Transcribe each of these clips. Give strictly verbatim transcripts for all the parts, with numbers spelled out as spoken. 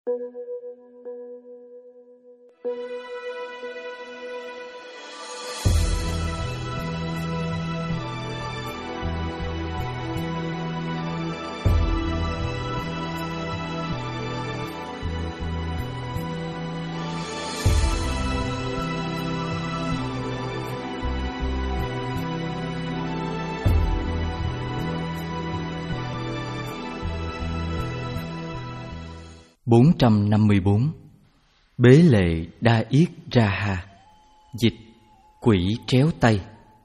bốn trăm năm mươi bốn. Bế lệ đa yết ra ha. Dịch: quỷ tréo tay.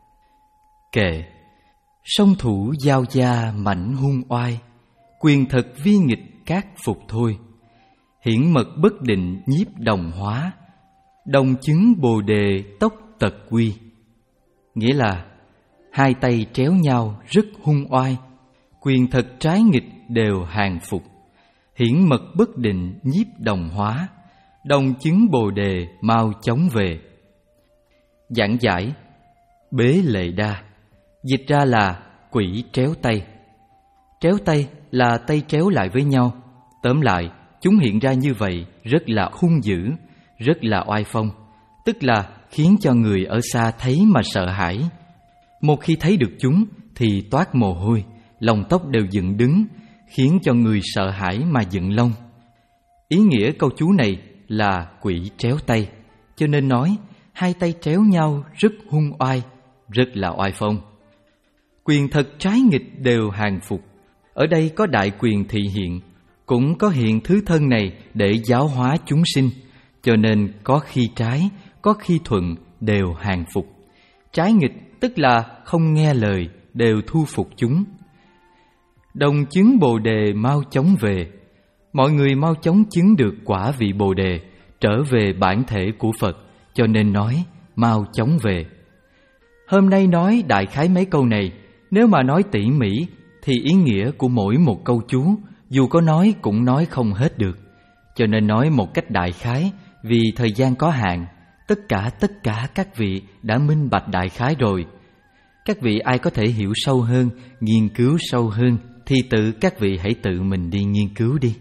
Kệ: song thủ giao gia mảnh hung oai, quyền thật vi nghịch các phục thôi. Hiển mật bất định nhiếp đồng hóa, đồng chứng bồ đề tốc tật quy. Nghĩa là hai tay tréo nhau rất hung oai, quyền thật trái nghịch đều hàng phục. Hiển mật bất định nhiếp đồng hóa, đồng chứng bồ đề mau chóng về. Giảng giải: bế lệ đa dịch ra là quỷ tréo tay. Tréo tay là tay tréo lại với nhau. Tóm lại, chúng hiện ra như vậy rất là hung dữ, rất là oai phong, tức là khiến cho người ở xa thấy mà sợ hãi. Một khi thấy được chúng thì toát mồ hôi, lông tóc đều dựng đứng, khiến cho người sợ hãi mà dựng lông. Ý nghĩa câu chú này là quỷ tréo tay, cho nên nói hai tay tréo nhau rất hung oai, rất là oai phong. Quyền thật trái nghịch đều hàng phục. Ở đây có đại quyền thị hiện, cũng có hiện thứ thân này để giáo hóa chúng sinh, cho nên có khi trái, có khi thuận đều hàng phục. Trái nghịch tức là không nghe lời, đều thu phục chúng. Đồng chứng bồ đề mau chóng về. Mọi người mau chóng chứng được quả vị bồ đề, trở về bản thể của Phật, cho nên nói mau chóng về. Hôm nay nói đại khái mấy câu này, nếu mà nói tỉ mỉ thì ý nghĩa của mỗi một câu chú dù có nói cũng nói không hết được, cho nên nói một cách đại khái, vì thời gian có hạn. Tất cả tất cả các vị đã minh bạch đại khái rồi. Các vị ai có thể hiểu sâu hơn, nghiên cứu sâu hơn thì tự các vị hãy tự mình đi nghiên cứu đi.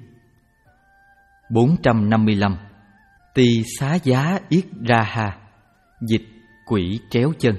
bốn trăm năm mươi lăm. Tỳ xá giá yết ra ha. Dịch: quỷ tréo chân.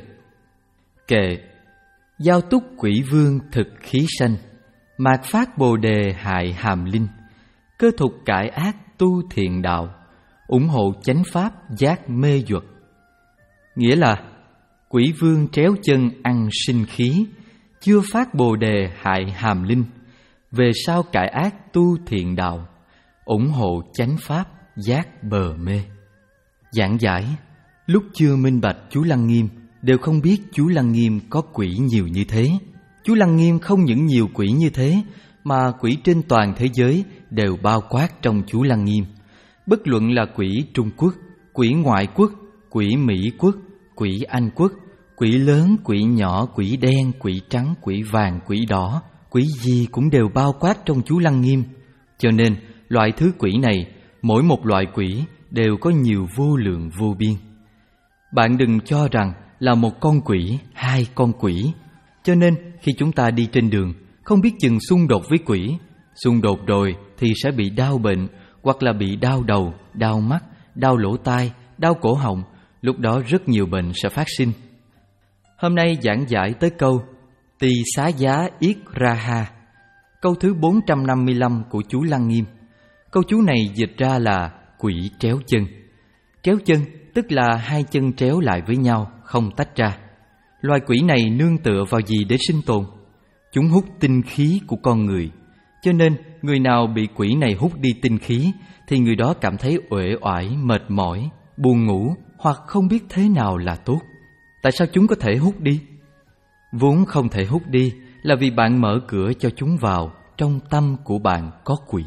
Kệ: giao túc quỷ vương thực khí sanh, mạt phát bồ đề hại hàm linh, cơ thục cải ác tu thiện đạo, ủng hộ chánh pháp giác mê duật. Nghĩa là quỷ vương tréo chân ăn sinh khí, chưa phát bồ đề hại hàm linh, về sau cải ác tu thiện đạo, ủng hộ chánh pháp giác bờ mê. Giảng giải: lúc chưa minh bạch chú Lăng Nghiêm, đều không biết chú Lăng Nghiêm có quỷ nhiều như thế. Chú Lăng Nghiêm không những nhiều quỷ như thế, mà quỷ trên toàn thế giới đều bao quát trong chú Lăng Nghiêm. Bất luận là quỷ Trung Quốc, quỷ ngoại quốc, quỷ Mỹ quốc, quỷ Anh quốc, quỷ lớn, quỷ nhỏ, quỷ đen, quỷ trắng, quỷ vàng, quỷ đỏ, quỷ gì cũng đều bao quát trong chú Lăng Nghiêm. Cho nên loại thứ quỷ này, mỗi một loại quỷ đều có nhiều vô lượng vô biên. Bạn đừng cho rằng là một con quỷ, hai con quỷ. Cho nên khi chúng ta đi trên đường, không biết chừng xung đột với quỷ. Xung đột rồi thì sẽ bị đau bệnh, hoặc là bị đau đầu, đau mắt, đau lỗ tai, đau cổ họng. Lúc đó rất nhiều bệnh sẽ phát sinh. Hôm nay giảng giải tới câu Tỳ xá giá yết ra ha, câu thứ bốn trăm năm mươi lăm của chú Lăng Nghiêm. Câu chú này dịch ra là quỷ tréo chân. Tréo chân tức là hai chân tréo lại với nhau, không tách ra. Loài quỷ này nương tựa vào gì để sinh tồn? Chúng hút tinh khí của con người. Cho nên người nào bị quỷ này hút đi tinh khí thì người đó cảm thấy uể oải, mệt mỏi, buồn ngủ, hoặc không biết thế nào là tốt. Tại sao chúng có thể hút đi? Vốn không thể hút đi là vì bạn mở cửa cho chúng vào. Trong tâm của bạn có quỷ.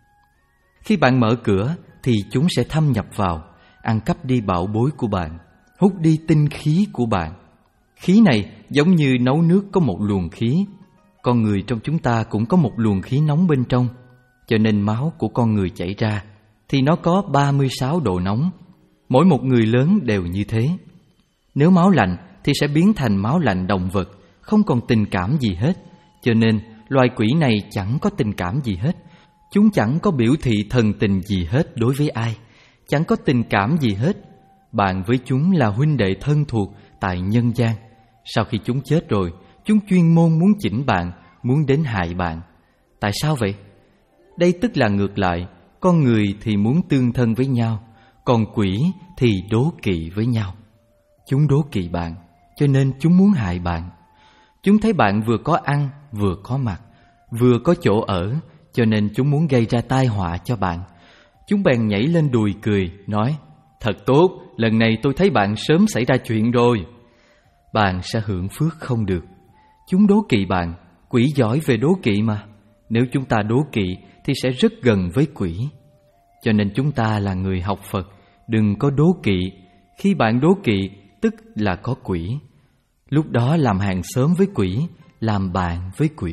Khi bạn mở cửa thì chúng sẽ thâm nhập vào, ăn cắp đi bảo bối của bạn, hút đi tinh khí của bạn. Khí này giống như nấu nước có một luồng khí. Con người trong chúng ta cũng có một luồng khí nóng bên trong. Cho nên máu của con người chảy ra thì nó có ba mươi sáu độ nóng. Mỗi một người lớn đều như thế. Nếu máu lạnh thì sẽ biến thành máu lạnh động vật, không còn tình cảm gì hết. Cho nên loài quỷ này chẳng có tình cảm gì hết. Chúng chẳng có biểu thị thần tình gì hết đối với ai, chẳng có tình cảm gì hết. Bạn với chúng là huynh đệ thân thuộc tại nhân gian. Sau khi chúng chết rồi, chúng chuyên môn muốn chỉnh bạn, muốn đến hại bạn. Tại sao vậy? Đây tức là ngược lại, con người thì muốn tương thân với nhau, còn quỷ thì đố kỵ với nhau. Chúng đố kỵ bạn, cho nên chúng muốn hại bạn. Chúng thấy bạn vừa có ăn, vừa có mặc, vừa có chỗ ở, cho nên chúng muốn gây ra tai họa cho bạn. Chúng bèn nhảy lên đùi cười, nói: thật tốt, lần này tôi thấy bạn sớm xảy ra chuyện rồi. Bạn sẽ hưởng phước không được. Chúng đố kỵ bạn, quỷ giỏi về đố kỵ mà. Nếu chúng ta đố kỵ thì sẽ rất gần với quỷ. Cho nên chúng ta là người học Phật, đừng có đố kỵ. Khi bạn đố kỵ, tức là có quỷ. Lúc đó làm hàng xóm với quỷ, làm bạn với quỷ.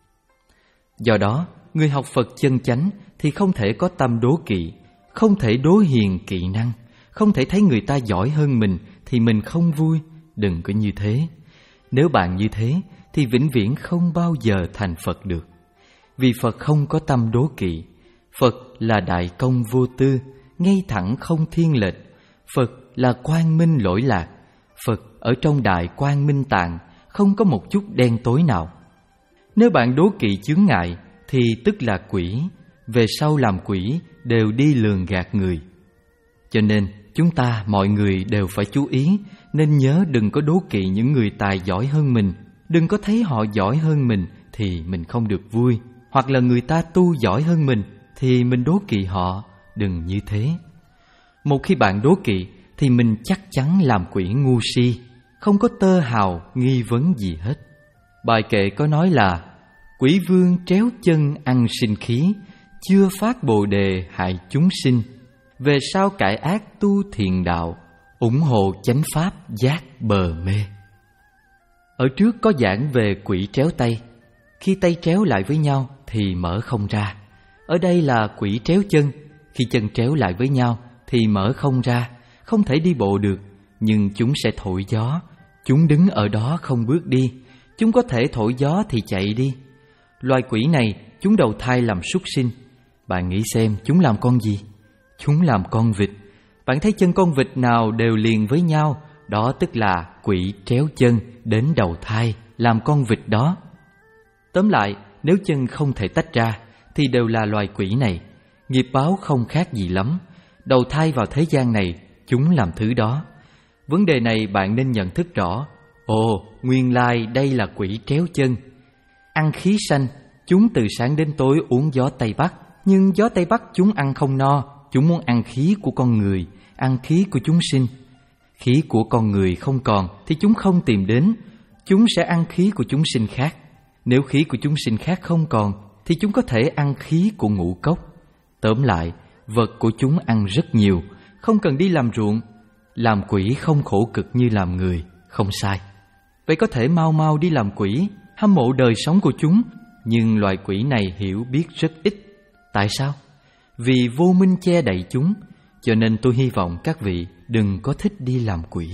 Do đó, người học Phật chân chánh thì không thể có tâm đố kỵ, không thể đố hiền kỵ năng, không thể thấy người ta giỏi hơn mình thì mình không vui. Đừng có như thế. Nếu bạn như thế thì vĩnh viễn không bao giờ thành Phật được. Vì Phật không có tâm đố kỵ. Phật là đại công vô tư, ngay thẳng không thiên lệch. Phật là quang minh lỗi lạc. Phật ở trong đại quang minh tạng, không có một chút đen tối nào. Nếu bạn đố kỵ chướng ngại thì tức là quỷ. Về sau làm quỷ đều đi lường gạt người. Cho nên chúng ta mọi người đều phải chú ý, nên nhớ đừng có đố kỵ những người tài giỏi hơn mình. Đừng có thấy họ giỏi hơn mình thì mình không được vui, hoặc là người ta tu giỏi hơn mình thì mình đố kỵ họ. Đừng như thế. Một khi bạn đố kỵ thì mình chắc chắn làm quỷ ngu si, không có tơ hào nghi vấn gì hết. Bài kệ có nói là: quỷ vương tréo chân ăn sinh khí, chưa phát bồ đề hại chúng sinh. Về sau cải ác tu thiền đạo, ủng hộ chánh pháp giác bờ mê. Ở trước có giảng về quỷ tréo tay. Khi tay tréo lại với nhau thì mở không ra. Ở đây là quỷ tréo chân. Khi chân tréo lại với nhau thì mở không ra, không thể đi bộ được. Nhưng chúng sẽ thổi gió. Chúng đứng ở đó không bước đi. Chúng có thể thổi gió thì chạy đi. Loài quỷ này chúng đầu thai làm súc sinh. Bạn nghĩ xem chúng làm con gì? Chúng làm con vịt. Bạn thấy chân con vịt nào đều liền với nhau, đó tức là quỷ tréo chân đến đầu thai làm con vịt đó. Tóm lại, nếu chân không thể tách ra thì đều là loài quỷ này. Nghiệp báo không khác gì lắm. Đầu thai vào thế gian này, chúng làm thứ đó. Vấn đề này bạn nên nhận thức rõ. Ồ, nguyên lai đây là quỷ tréo chân. Ăn khí xanh, chúng từ sáng đến tối uống gió Tây Bắc. Nhưng gió Tây Bắc chúng ăn không no. Chúng muốn ăn khí của con người, ăn khí của chúng sinh. Khí của con người không còn thì chúng không tìm đến. Chúng sẽ ăn khí của chúng sinh khác. Nếu khí của chúng sinh khác không còn thì chúng có thể ăn khí của ngũ cốc. Tóm lại, vật của chúng ăn rất nhiều, không cần đi làm ruộng. Làm quỷ không khổ cực như làm người, không sai. Vậy có thể mau mau đi làm quỷ, hâm mộ đời sống của chúng. Nhưng loài quỷ này hiểu biết rất ít. Tại sao? Vì vô minh che đậy chúng. Cho nên tôi hy vọng các vị đừng có thích đi làm quỷ.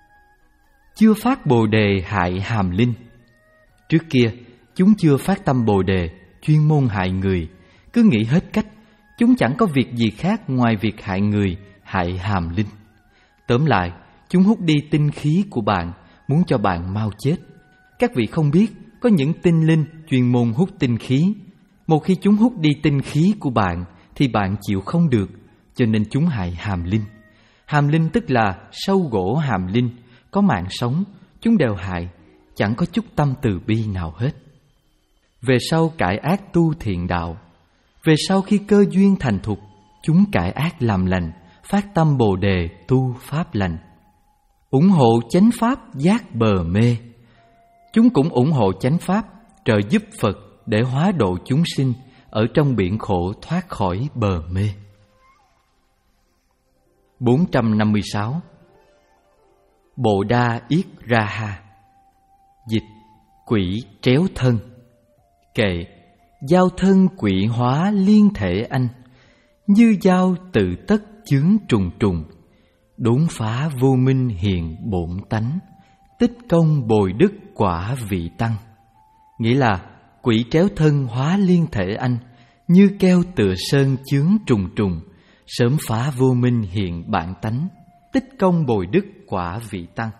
Chưa phát bồ đề hại hàm linh. Trước kia chúng chưa phát tâm bồ đề, chuyên môn hại người. Cứ nghĩ hết cách. Chúng chẳng có việc gì khác ngoài việc hại người, hại hàm linh. Tóm lại, chúng hút đi tinh khí của bạn, muốn cho bạn mau chết. Các vị không biết, có những tinh linh chuyên môn hút tinh khí. Một khi chúng hút đi tinh khí của bạn thì bạn chịu không được, cho nên chúng hại hàm linh. Hàm linh tức là sâu gỗ hàm linh, có mạng sống, chúng đều hại, chẳng có chút tâm từ bi nào hết. Về sau cải ác tu thiện đạo. Về sau khi cơ duyên thành thục, chúng cải ác làm lành, phát tâm bồ đề tu pháp lành. Ủng hộ chánh pháp giác bờ mê. Chúng cũng ủng hộ chánh pháp, trợ giúp Phật để hóa độ chúng sinh ở trong biển khổ thoát khỏi bờ mê. bốn trăm năm mươi sáu. Bộ đa yết ra ha. Dịch: quỷ tréo thân. Kệ: giao thân quỷ hóa liên thể anh, như giao tự tất chướng trùng trùng, đốn phá vô minh hiện bổn tánh, tích công bồi đức quả vị tăng. Nghĩa là quỷ tréo thân hóa liên thể anh, như keo tựa sơn chướng trùng trùng, sớm phá vô minh hiện bản tánh, tích công bồi đức quả vị tăng.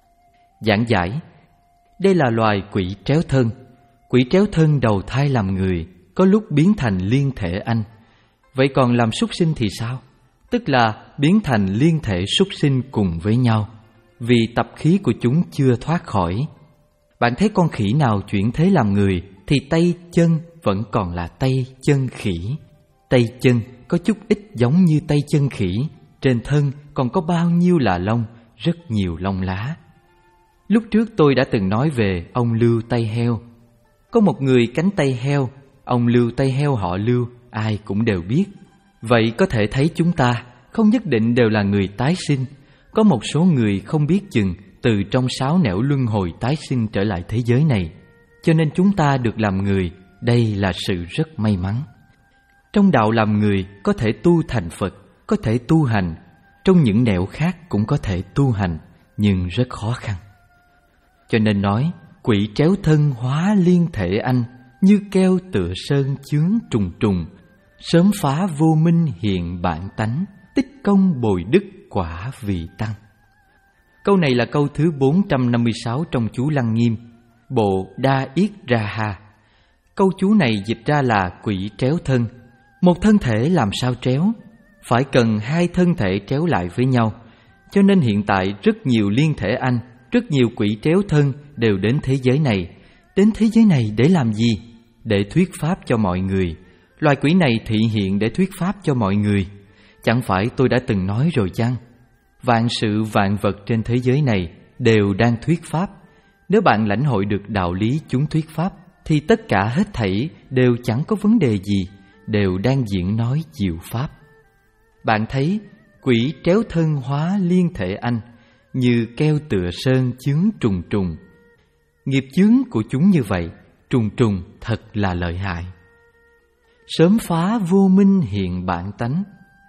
Giảng giải: đây là loài quỷ tréo thân. Quỷ tréo thân đầu thai làm người, có lúc biến thành liên thể anh. Vậy còn làm súc sinh thì sao? Tức là biến thành liên thể súc sinh cùng với nhau, vì tập khí của chúng chưa thoát khỏi. Bạn thấy con khỉ nào chuyển thế làm người thì tay chân vẫn còn là tay chân khỉ. Tay chân có chút ít giống như tay chân khỉ, trên thân còn có bao nhiêu là lông, rất nhiều lông lá. Lúc trước tôi đã từng nói về ông Lưu tay heo. Có một người cánh tay heo, ông Lưu tay heo họ Lưu, ai cũng đều biết. Vậy có thể thấy chúng ta không nhất định đều là người tái sinh. Có một số người không biết chừng từ trong sáu nẻo luân hồi tái sinh trở lại thế giới này. Cho nên chúng ta được làm người, đây là sự rất may mắn. Trong đạo làm người có thể tu thành Phật, có thể tu hành. Trong những nẻo khác cũng có thể tu hành, nhưng rất khó khăn. Cho nên nói, quỷ tréo thân hóa liên thể anh, như keo tựa sơn chướng trùng trùng, sớm phá vô minh hiện bản tánh, tích công bồi đức quả vị tăng. Câu này là câu thứ bốn trăm năm mươi sáu trong chú Lăng Nghiêm, bộ Đa Yết Raha. Câu chú này dịch ra là quỷ tréo thân. Một thân thể làm sao tréo? Phải cần hai thân thể tréo lại với nhau. Cho nên hiện tại rất nhiều liên thể anh, rất nhiều quỷ tréo thân đều đến thế giới này. Đến thế giới này để làm gì? Để thuyết pháp cho mọi người. Loài quỷ này thị hiện để thuyết pháp cho mọi người. Chẳng phải tôi đã từng nói rồi chăng? Vạn sự vạn vật trên thế giới này đều đang thuyết pháp. Nếu bạn lãnh hội được đạo lý chúng thuyết pháp, thì tất cả hết thảy đều chẳng có vấn đề gì, đều đang diễn nói diệu pháp. Bạn thấy quỷ tréo thân hóa liên thể anh, như keo tựa sơn chướng trùng trùng. Nghiệp chướng của chúng như vậy, trùng trùng thật là lợi hại. Sớm phá vô minh hiện bản tánh.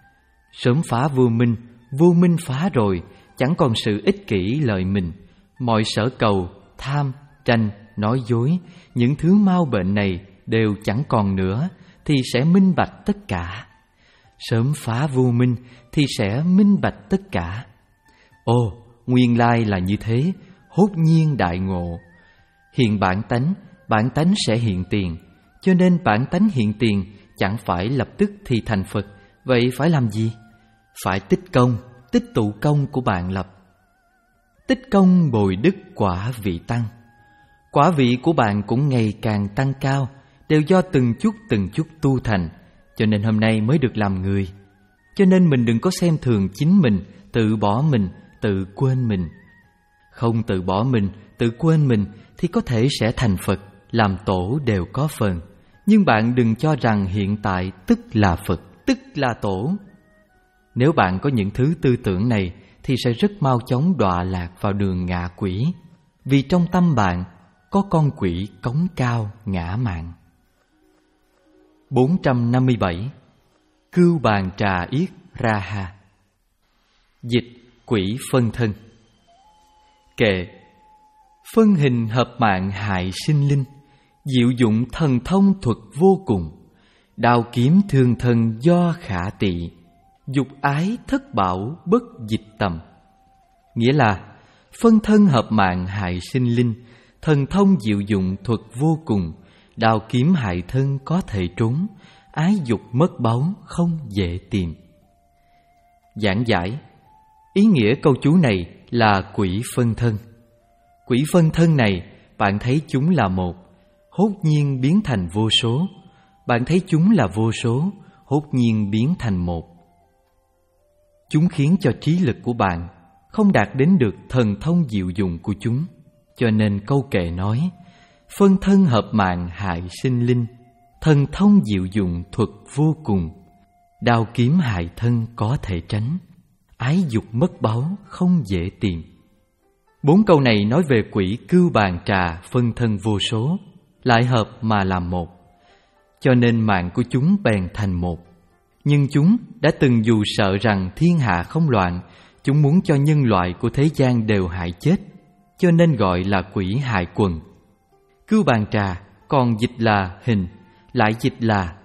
Sớm phá vô minh, vô minh phá rồi, chẳng còn sự ích kỷ lợi mình. Mọi sở cầu, tham, tranh, nói dối, những thứ mau bệnh này đều chẳng còn nữa, thì sẽ minh bạch tất cả. Sớm phá vô minh thì sẽ minh bạch tất cả. Ồ, nguyên lai là như thế, hốt nhiên đại ngộ. Hiện bản tánh, bản tánh sẽ hiện tiền. Cho nên bản tánh hiện tiền chẳng phải lập tức thì thành Phật. Vậy phải làm gì? Phải tích công, tích tụ công của bạn lập. Tích công bồi đức quả vị tăng. Quả vị của bạn cũng ngày càng tăng cao, đều do từng chút từng chút tu thành. Cho nên hôm nay mới được làm người. Cho nên mình đừng có xem thường chính mình, tự bỏ mình, tự quên mình. Không tự bỏ mình, tự quên mình thì có thể sẽ thành Phật, làm tổ đều có phần. Nhưng bạn đừng cho rằng hiện tại tức là Phật, tức là tổ. Nếu bạn có những thứ tư tưởng này thì sẽ rất mau chóng đọa lạc vào đường ngạ quỷ. Vì trong tâm bạn có con quỷ cống cao ngã mạn. bốn trăm năm mươi bảy. Cưu bàn trà yết Raha. Dịch quỷ phân thân. Kệ: phân hình hợp mạng hại sinh linh, diệu dụng thần thông thuật vô cùng, đao kiếm thương thân do khả tị, dục ái thất bảo bất dịch tầm. Nghĩa là phân thân hợp mạng hại sinh linh, thần thông diệu dụng thuật vô cùng, đao kiếm hại thân có thể trốn, ái dục mất báu không dễ tìm. Giảng giải: ý nghĩa câu chú này là quỷ phân thân. Quỷ phân thân này, bạn thấy chúng là một, hốt nhiên biến thành vô số. Bạn thấy chúng là vô số, hốt nhiên biến thành một. Chúng khiến cho trí lực của bạn không đạt đến được thần thông diệu dụng của chúng. Cho nên câu kệ nói: phân thân hợp mạng hại sinh linh, thần thông diệu dụng thuật vô cùng, đao kiếm hại thân có thể tránh, ái dục mất báu không dễ tìm. Bốn câu này nói về quỷ cưu bàn trà phân thân vô số, lại hợp mà làm một. Cho nên mạng của chúng bèn thành một. Nhưng chúng đã từng dù sợ rằng thiên hạ không loạn, chúng muốn cho nhân loại của thế gian đều hại chết, cho nên gọi là quỷ hại quần. Cưu bàn trà còn dịch là hình, lại dịch là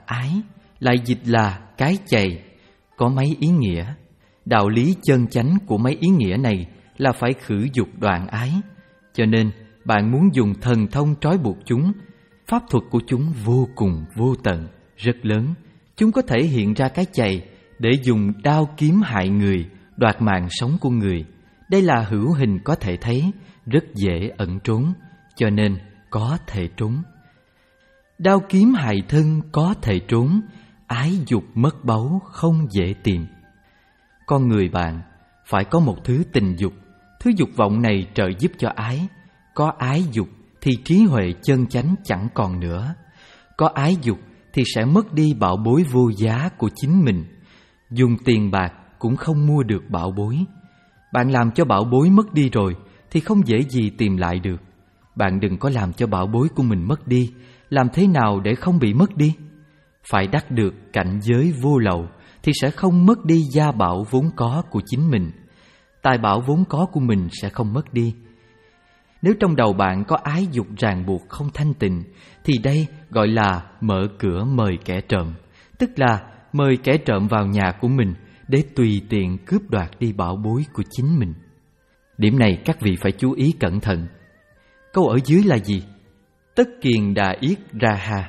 ái lại dịch là cái chày, có mấy ý nghĩa. Đạo lý chân chánh của mấy ý nghĩa này là phải khử dục đoạn ái. Cho nên bạn muốn dùng thần thông trói buộc chúng, pháp thuật của chúng vô cùng vô tận, rất lớn. Chúng có thể hiện ra cái chày để dùng đao kiếm hại người, đoạt mạng sống của người. Đây là hữu hình có thể thấy, rất dễ ẩn trốn, cho nên có thể trốn. Đao kiếm hại thân có thể trốn, ái dục mất báu không dễ tìm. Con người bạn phải có một thứ tình dục, thứ dục vọng này trợ giúp cho ái. Có ái dục thì trí huệ chân chánh chẳng còn nữa. Có ái dục thì sẽ mất đi bảo bối vô giá của chính mình. Dùng tiền bạc cũng không mua được bảo bối. Bạn làm cho bảo bối mất đi rồi thì không dễ gì tìm lại được. Bạn đừng có làm cho bảo bối của mình mất đi. Làm thế nào để không bị mất đi? Phải đắc được cảnh giới vô lậu thì sẽ không mất đi gia bảo vốn có của chính mình. Tài bảo vốn có của mình sẽ không mất đi. Nếu trong đầu bạn có ái dục ràng buộc không thanh tịnh, thì đây gọi là mở cửa mời kẻ trộm, tức là mời kẻ trộm vào nhà của mình để tùy tiện cướp đoạt đi bảo bối của chính mình. Điểm này các vị phải chú ý cẩn thận. Câu ở dưới là gì? Tất kiền đà yết ra ha.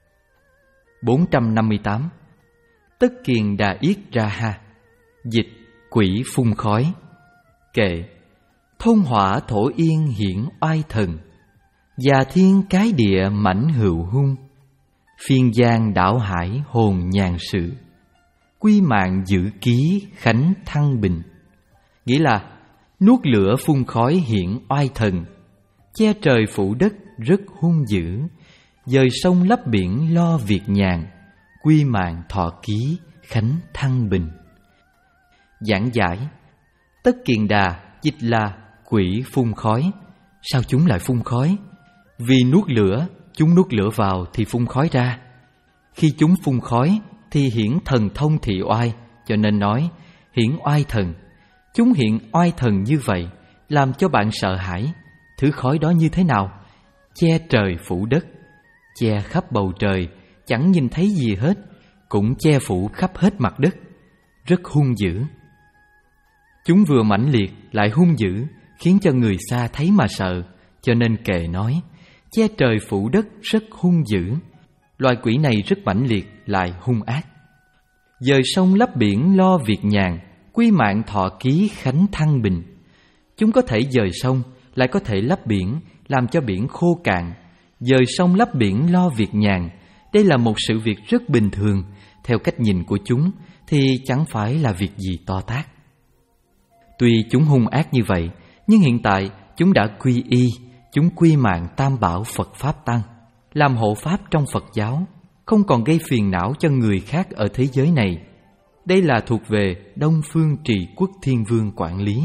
bốn trăm năm mươi tám. Tất kiền đà yết ra ha. Dịch quỷ phun khói. Kệ: thôn hỏa thổ yên hiển oai thần, già thiên cái địa mãnh hữu hung, phiên giang đảo hải hồn nhàn sự, quy mạng giữ ký khánh thăng bình. Nghĩa là nuốt lửa phun khói hiển oai thần, che trời phủ đất rất hung dữ, dời sông lấp biển lo việc nhàn, quy mạng thọ ký khánh thăng bình. Giảng giải: tất kiền đà dịch là quỷ phun khói. Sao chúng lại phun khói? Vì nuốt lửa, chúng nuốt lửa vào thì phun khói ra. Khi chúng phun khói thì hiển thần thông thị oai, cho nên nói hiển oai thần. Chúng hiện oai thần như vậy, làm cho bạn sợ hãi. Thứ khói đó như thế nào? Che trời phủ đất, che khắp bầu trời, chẳng nhìn thấy gì hết, cũng che phủ khắp hết mặt đất, rất hung dữ. Chúng vừa mãnh liệt lại hung dữ, khiến cho người xa thấy mà sợ. Cho nên kệ nói che trời phủ đất rất hung dữ. Loài quỷ này rất mãnh liệt lại hung ác. Dời sông lấp biển lo việc nhàn, quy mạng thọ ký khánh thăng bình. Chúng có thể dời sông, lại có thể lấp biển, làm cho biển khô cạn. Dời sông lấp biển lo việc nhàn, đây là một sự việc rất bình thường. Theo cách nhìn của chúng thì chẳng phải là việc gì to tát. Tuy chúng hung ác như vậy, nhưng hiện tại chúng đã quy y, chúng quy mạng tam bảo Phật Pháp Tăng, làm hộ pháp trong Phật giáo, không còn gây phiền não cho người khác ở thế giới này. Đây là thuộc về Đông Phương Trì Quốc Thiên Vương quản lý.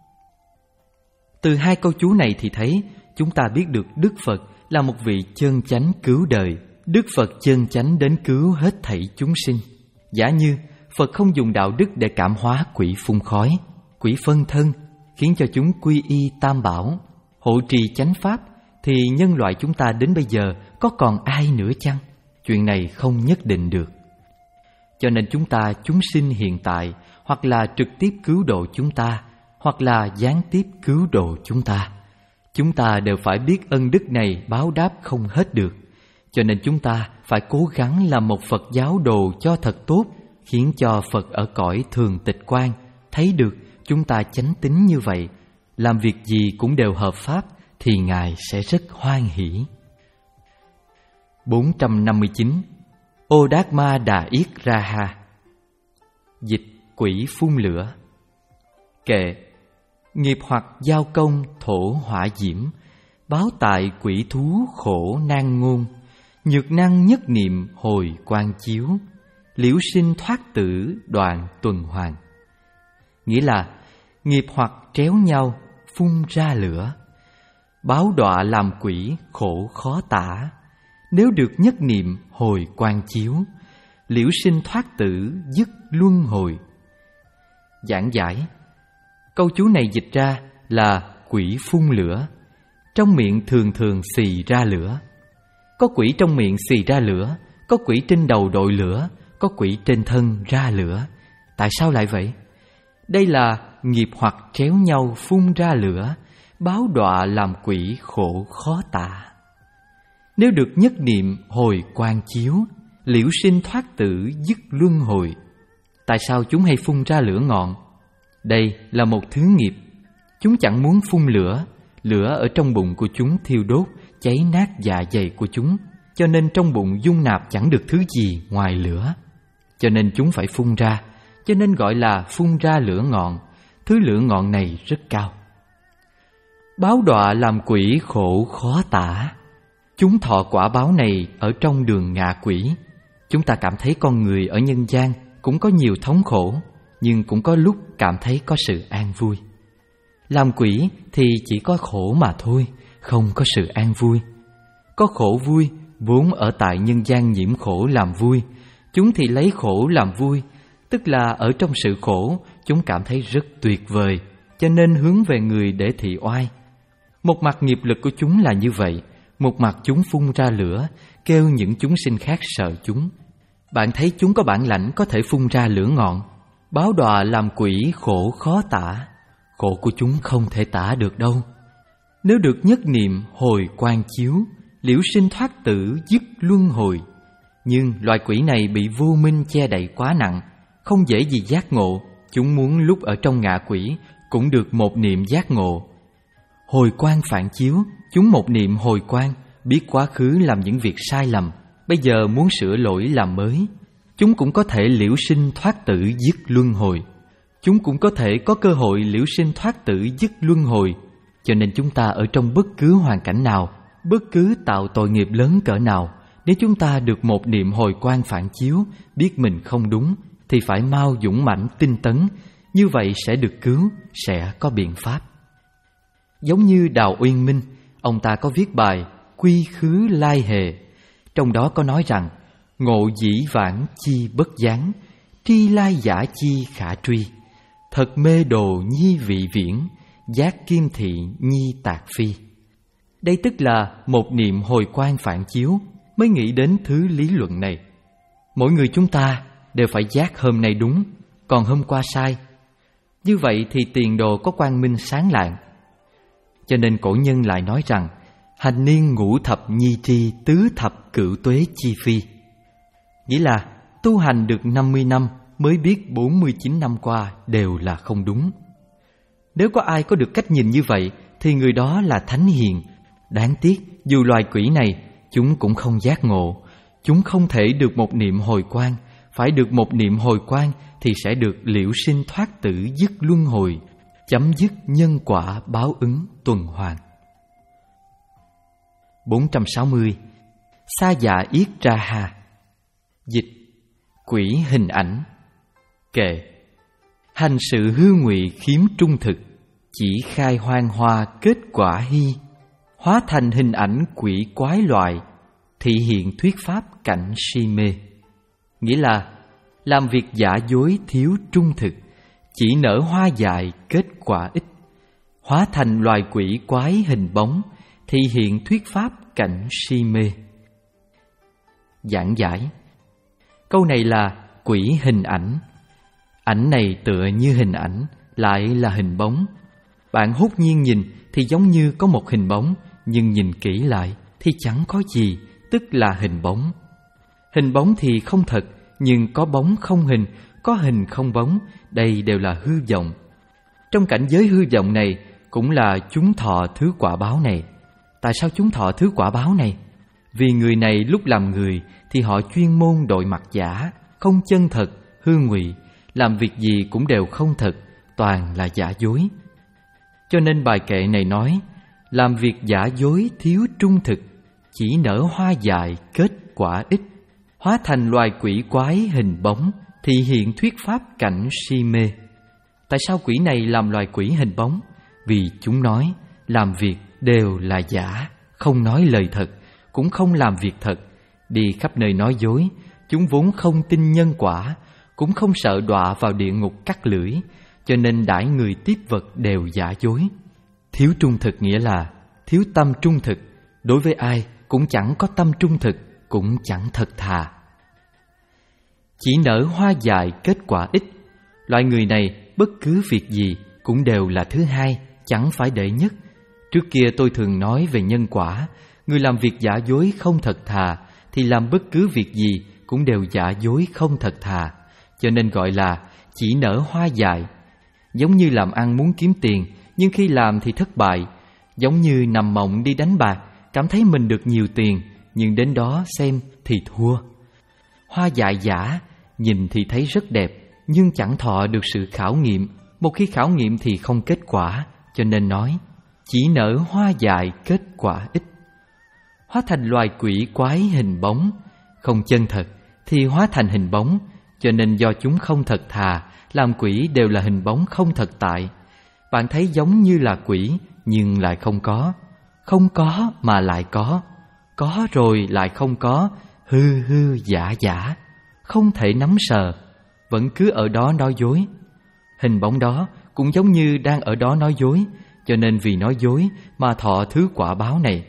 Từ hai câu chú này thì thấy chúng ta biết được Đức Phật là một vị chân chánh cứu đời. Đức Phật chân chánh đến cứu hết thảy chúng sinh. Giả như Phật không dùng đạo đức để cảm hóa quỷ phun khói, quỷ phân thân, khiến cho chúng quy y tam bảo, hộ trì chánh pháp, thì nhân loại chúng ta đến bây giờ có còn ai nữa chăng? Chuyện này không nhất định được. Cho nên chúng ta, chúng sinh hiện tại, hoặc là trực tiếp cứu độ chúng ta, hoặc là gián tiếp cứu độ chúng ta, chúng ta đều phải biết ân đức này báo đáp không hết được. Cho nên chúng ta phải cố gắng làm một Phật giáo đồ cho thật tốt, khiến cho Phật ở cõi thường tịch quan thấy được chúng ta chánh tín như vậy, làm việc gì cũng đều hợp pháp, thì Ngài sẽ rất hoan hỷ. bốn trăm năm mươi chín. Ô Đát Ma Đà Yết Ra Ha. Dịch quỷ phun lửa. Kệ: nghiệp hoặc giao công thổ hỏa diễm, báo tại quỷ thú khổ nan ngôn, nhược năng nhất niệm hồi quang chiếu, liễu sinh thoát tử đoạn tuần hoàn. Nghĩa là nghiệp hoặc tréo nhau phun ra lửa, báo đọa làm quỷ khổ khó tả, nếu được nhất niệm hồi quang chiếu, liễu sinh thoát tử dứt luân hồi. Giảng giải: câu chú này dịch ra là quỷ phun lửa, trong miệng thường thường xì ra lửa. Có quỷ trong miệng xì ra lửa, Có quỷ trên đầu đội lửa, có quỷ trên thân ra lửa. Tại sao lại vậy? Đây là nghiệp hoặc tréo nhau phun ra lửa, báo đọa làm quỷ khổ khó tả. Nếu được nhất niệm hồi quang chiếu, liễu sinh thoát tử dứt luân hồi. Tại sao chúng hay phun ra lửa ngọn? Đây là một thứ nghiệp. Chúng chẳng muốn phun lửa. Lửa ở trong bụng của chúng thiêu đốt, cháy nát dạ dày của chúng, cho nên trong bụng dung nạp chẳng được thứ gì ngoài lửa. Cho nên chúng phải phun ra, cho nên gọi là phun ra lửa ngọn. Thứ lửa ngọn này rất cao. Báo đọa làm quỷ khổ khó tả. Chúng thọ quả báo này ở trong đường ngạ quỷ. Chúng ta cảm thấy con người ở nhân gian cũng có nhiều thống khổ, nhưng cũng có lúc cảm thấy có sự an vui. Làm quỷ thì chỉ có khổ mà thôi, không có sự an vui. Có khổ vui, vốn ở tại nhân gian nhiễm khổ làm vui. Chúng thì lấy khổ làm vui, tức là ở trong sự khổ, chúng cảm thấy rất tuyệt vời, cho nên hướng về người để thị oai. Một mặt nghiệp lực của chúng là như vậy, một mặt chúng phun ra lửa, kêu những chúng sinh khác sợ chúng. Bạn thấy chúng có bản lãnh có thể phun ra lửa ngọn. Báo đọa làm quỷ khổ khó tả. Khổ của chúng không thể tả được đâu. Nếu được nhất niệm hồi quang chiếu, liễu sinh thoát tử dứt luân hồi. Nhưng loài quỷ này bị vô minh che đậy quá nặng, không dễ gì giác ngộ. Chúng muốn lúc ở trong ngạ quỷ cũng được một niệm giác ngộ. Hồi quang phản chiếu, chúng một niệm hồi quang, biết quá khứ làm những việc sai lầm, bây giờ muốn sửa lỗi làm mới. Chúng cũng có thể liễu sinh thoát tử dứt luân hồi. Chúng cũng có thể có cơ hội liễu sinh thoát tử dứt luân hồi. Cho nên chúng ta ở trong bất cứ hoàn cảnh nào, bất cứ tạo tội nghiệp lớn cỡ nào, nếu chúng ta được một niệm hồi quang phản chiếu, biết mình không đúng, thì phải mau dũng mãnh tinh tấn. Như vậy sẽ được cứu, sẽ có biện pháp. Giống như Đào Uyên Minh, ông ta có viết bài Quy khứ lai hề. Trong đó có nói rằng: ngộ dĩ vãng chi bất gián, tri lai giả chi khả truy. Thật mê đồ nhi vị viễn, giác kim thị nhi tạc phi. Đây tức là một niệm hồi quang phản chiếu mới nghĩ đến thứ lý luận này. Mỗi người chúng ta đều phải giác hôm nay đúng, còn hôm qua sai. Như vậy thì tiền đồ có quang minh sáng lạng. Cho nên cổ nhân lại nói rằng: hành niên ngũ thập nhi tri, tứ thập cửu tuế chi phi. Nghĩa là tu hành được năm mươi năm mới biết bốn mươi chín năm qua đều là không đúng. Nếu có ai có được cách nhìn như vậy thì người đó là thánh hiền. Đáng tiếc dù loài quỷ này chúng cũng không giác ngộ. Chúng không thể được một niệm hồi quang. Phải được một niệm hồi quang thì sẽ được liễu sinh thoát tử dứt luân hồi, chấm dứt nhân quả báo ứng tuần hoàn. bốn trăm sáu mươi. Sa dạ yết ra ha. Dịch: quỷ hình ảnh. Kệ: hành sự hư ngụy khiếm trung thực, chỉ khai hoang hoa kết quả hy, hóa thành hình ảnh quỷ quái loại, thị hiện thuyết pháp cảnh si mê. Nghĩa là làm việc giả dối thiếu trung thực, chỉ nở hoa dại kết quả ít, hóa thành loài quỷ quái hình bóng, thị hiện thuyết pháp cảnh si mê. Giảng giải: câu này là quỷ hình ảnh. Ảnh này tựa như hình ảnh, lại là hình bóng. Bạn hốt nhiên nhìn thì giống như có một hình bóng, nhưng nhìn kỹ lại thì chẳng có gì, tức là hình bóng. Hình bóng thì không thật, nhưng có bóng không hình, có hình không bóng, đây đều là hư vọng. Trong cảnh giới hư vọng này cũng là chúng thọ thứ quả báo này. Tại sao chúng thọ thứ quả báo này? Vì người này lúc làm người thì họ chuyên môn đội mặt giả, không chân thật, hư ngụy, làm việc gì cũng đều không thật, toàn là giả dối. Cho nên bài kệ này nói: làm việc giả dối thiếu trung thực, chỉ nở hoa dại kết quả ít, hóa thành loài quỷ quái hình bóng, thị hiện thuyết pháp cảnh si mê. Tại sao quỷ này làm loài quỷ hình bóng? Vì chúng nói làm việc đều là giả, không nói lời thật, cũng không làm việc thật, đi khắp nơi nói dối. Chúng vốn không tin nhân quả, cũng không sợ đọa vào địa ngục cắt lưỡi, cho nên đãi người tiếp vật đều giả dối. Thiếu trung thực nghĩa là thiếu tâm trung thực, đối với ai cũng chẳng có tâm trung thực, cũng chẳng thật thà. chỉ nở hoa dại kết quả ít. Loại người này bất cứ việc gì cũng đều là thứ hai, chẳng phải đệ nhất. Trước kia tôi thường nói về nhân quả, người làm việc giả dối không thật thà thì làm bất cứ việc gì cũng đều giả dối không thật thà, cho nên gọi là chỉ nở hoa dại. Giống như làm ăn muốn kiếm tiền, nhưng khi làm thì thất bại. Giống như nằm mộng đi đánh bạc, cảm thấy mình được nhiều tiền, nhưng đến đó xem thì thua. Hoa dại giả, nhìn thì thấy rất đẹp, nhưng chẳng thọ được sự khảo nghiệm. Một khi khảo nghiệm thì không kết quả, cho nên nói chỉ nở hoa dại kết quả ít. Hóa thành loài quỷ quái hình bóng, không chân thật thì hóa thành hình bóng, cho nên do chúng không thật thà, làm quỷ đều là hình bóng không thật tại. Bạn thấy giống như là quỷ nhưng lại không có, không có mà lại có, có rồi lại không có, hư hư giả giả, không thể nắm sờ, vẫn cứ ở đó nói dối. Hình bóng đó cũng giống như đang ở đó nói dối, cho nên vì nói dối mà thọ thứ quả báo này.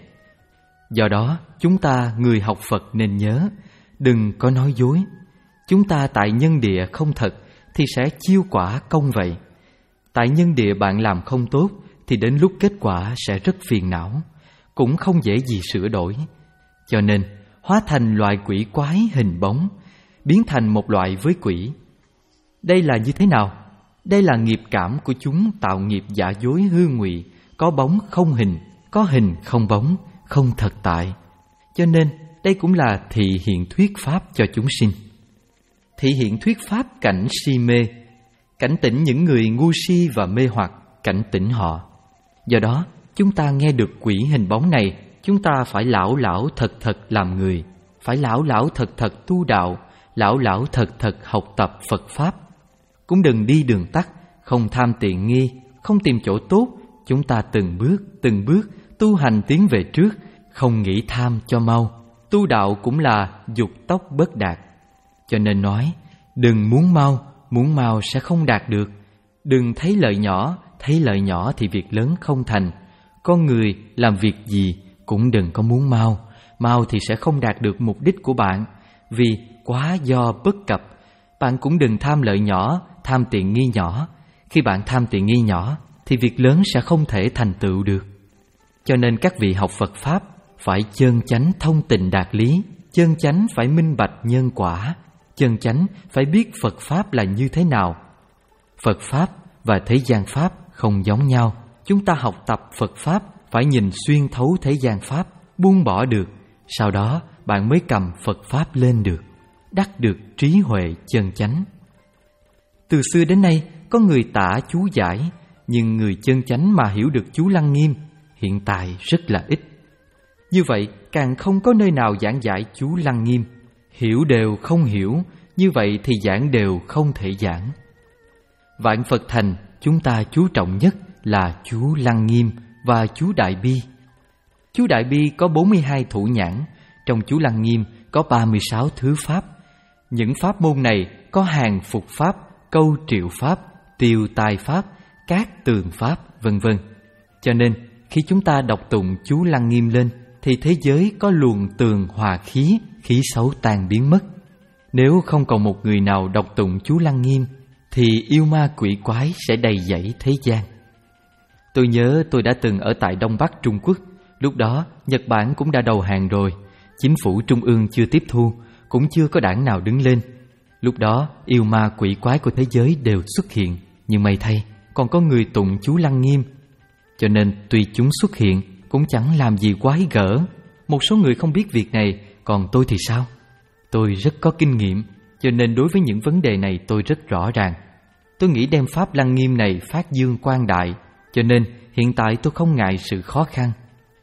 Do đó chúng ta người học Phật nên nhớ, đừng có nói dối. Chúng ta tại nhân địa không thật thì sẽ chiêu quả công vậy. Tại nhân địa bạn làm không tốt thì đến lúc kết quả sẽ rất phiền não, cũng không dễ gì sửa đổi. Cho nên hóa thành loài quỷ quái hình bóng, biến thành một loại với quỷ. Đây là như thế nào? Đây là nghiệp cảm của chúng tạo nghiệp giả dối hư ngụy, có bóng không hình, có hình không bóng, không thật tại. Cho nên đây cũng là thị hiện thuyết pháp cho chúng sinh. Thị hiện thuyết pháp cảnh si mê, cảnh tỉnh những người ngu si và mê hoặc, cảnh tỉnh họ. Do đó chúng ta nghe được quỷ hình bóng này, chúng ta phải lão lão thật thật làm người, phải lão lão thật thật tu đạo, lão lão thật thật học tập Phật Pháp. Cũng đừng đi đường tắt, không tham tiện nghi, không tìm chỗ tốt. Chúng ta từng bước, từng bước tu hành tiến về trước, không nghĩ tham cho mau. Tu đạo cũng là dục tốc bất đạt. Cho nên nói, đừng muốn mau, muốn mau sẽ không đạt được. Đừng thấy lợi nhỏ, thấy lợi nhỏ thì việc lớn không thành. Con người làm việc gì cũng đừng có muốn mau, mau thì sẽ không đạt được mục đích của bạn, vì quá do bất cập. Bạn cũng đừng tham lợi nhỏ, tham tiện nghi nhỏ. Khi bạn tham tiện nghi nhỏ thì việc lớn sẽ không thể thành tựu được. Cho nên các vị học Phật Pháp phải chân chánh thông tình đạt lý, chân chánh phải minh bạch nhân quả, chân chánh phải biết Phật Pháp là như thế nào. Phật Pháp và thế gian Pháp không giống nhau. Chúng ta học tập Phật Pháp phải nhìn xuyên thấu thế gian Pháp, buông bỏ được. Sau đó bạn mới cầm Phật Pháp lên được, đắc được trí huệ chân chánh. Từ xưa đến nay có người tả chú giải, nhưng người chân chánh mà hiểu được chú Lăng Nghiêm hiện tại rất là ít. Như vậy càng không có nơi nào giảng giải chú Lăng Nghiêm. Hiểu đều không hiểu, như vậy thì giảng đều không thể giảng. Vạn Phật Thành chúng ta chú trọng nhất là chú Lăng Nghiêm và chú Đại Bi. Chú Đại Bi có bốn mươi hai thủ nhãn, trong chú Lăng Nghiêm có ba mươi sáu thứ pháp. Những pháp môn này có hàng phục pháp, câu triệu pháp, tiêu tai pháp, các tường pháp, vân vân. Cho nên khi chúng ta đọc tụng chú Lăng Nghiêm lên thì thế giới có luồng tường hòa khí, khí xấu tan biến mất. Nếu không còn một người nào đọc tụng chú Lăng Nghiêm thì yêu ma quỷ quái sẽ đầy dẫy thế gian. Tôi nhớ tôi đã từng ở tại Đông Bắc Trung Quốc. Lúc đó Nhật Bản cũng đã đầu hàng rồi, chính phủ trung ương chưa tiếp thu, cũng chưa có đảng nào đứng lên. Lúc đó yêu ma quỷ quái của thế giới đều xuất hiện, nhưng may thay còn có người tụng chú Lăng Nghiêm. Cho nên tuy chúng xuất hiện cũng chẳng làm gì quái gở. Một số người không biết việc này, còn tôi thì sao? Tôi rất có kinh nghiệm, cho nên đối với những vấn đề này tôi rất rõ ràng. Tôi nghĩ đem pháp Lăng Nghiêm này phát dương quang đại, cho nên hiện tại tôi không ngại sự khó khăn.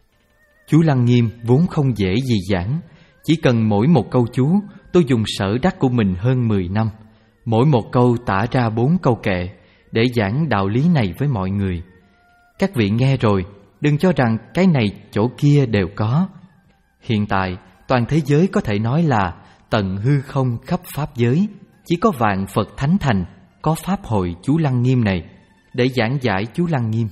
Chú Lăng Nghiêm vốn không dễ gì giảng. Chỉ cần mỗi một câu chú, tôi dùng sở đắc của mình hơn mười năm. Mỗi một câu tả ra bốn câu kệ để giảng đạo lý này với mọi người. Các vị nghe rồi, đừng cho rằng cái này chỗ kia đều có. Hiện tại, toàn thế giới có thể nói là tận hư không khắp pháp giới. Chỉ có vạn Phật Thánh Thành có pháp hội chú Lăng Nghiêm này để giảng giải chú Lăng Nghiêm.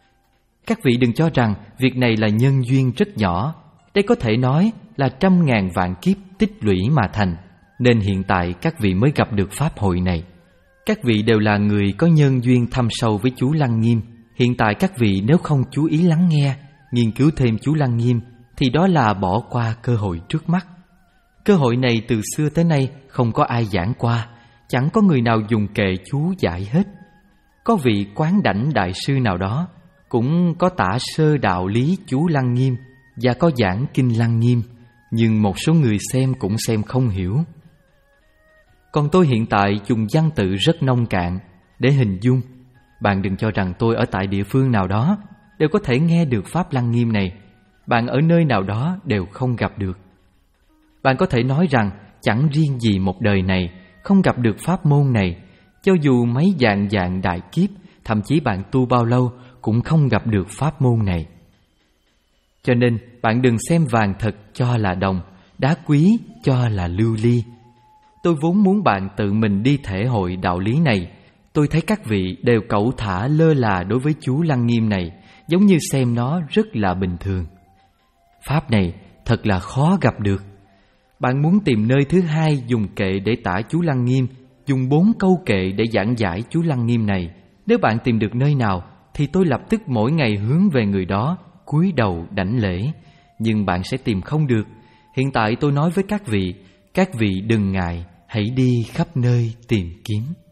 Các vị đừng cho rằng việc này là nhân duyên rất nhỏ. Đây có thể nói là trăm ngàn vạn kiếp tích lũy mà thành. nên hiện tại các vị mới gặp được pháp hội này. Các vị đều là người có nhân duyên thâm sâu với chú Lăng Nghiêm. Hiện tại các vị nếu không chú ý lắng nghe, nghiên cứu thêm chú Lăng Nghiêm, thì đó là bỏ qua cơ hội trước mắt. Cơ hội này từ xưa tới nay không có ai giảng qua, chẳng có người nào dùng kệ chú giải hết. Có vị Quán Đảnh đại sư nào đó cũng có tả sơ đạo lý chú Lăng Nghiêm và có giảng kinh Lăng Nghiêm, nhưng một số người xem cũng xem không hiểu. Còn tôi hiện tại dùng văn tự rất nông cạn để hình dung. Bạn đừng cho rằng tôi ở tại địa phương nào đó đều có thể nghe được pháp Lăng Nghiêm này. Bạn ở nơi nào đó đều không gặp được. Bạn có thể nói rằng chẳng riêng gì một đời này không gặp được pháp môn này, cho dù mấy vạn vạn đại kiếp, thậm chí bạn tu bao lâu cũng không gặp được pháp môn này. Cho nên bạn đừng xem vàng thật cho là đồng, đá quý cho là lưu ly. Tôi vốn muốn bạn tự mình đi thể hội đạo lý này. Tôi thấy các vị đều cẩu thả lơ là đối với chú Lăng Nghiêm này, giống như xem nó rất là bình thường. Pháp này thật là khó gặp được. Bạn muốn tìm nơi thứ hai dùng kệ để tả chú Lăng Nghiêm, dùng bốn câu kệ để giảng giải chú Lăng Nghiêm này. Nếu bạn tìm được nơi nào thì tôi lập tức mỗi ngày hướng về người đó, cúi đầu đảnh lễ. Nhưng bạn sẽ tìm không được. Hiện tại tôi nói với các vị, các vị đừng ngại, hãy đi khắp nơi tìm kiếm.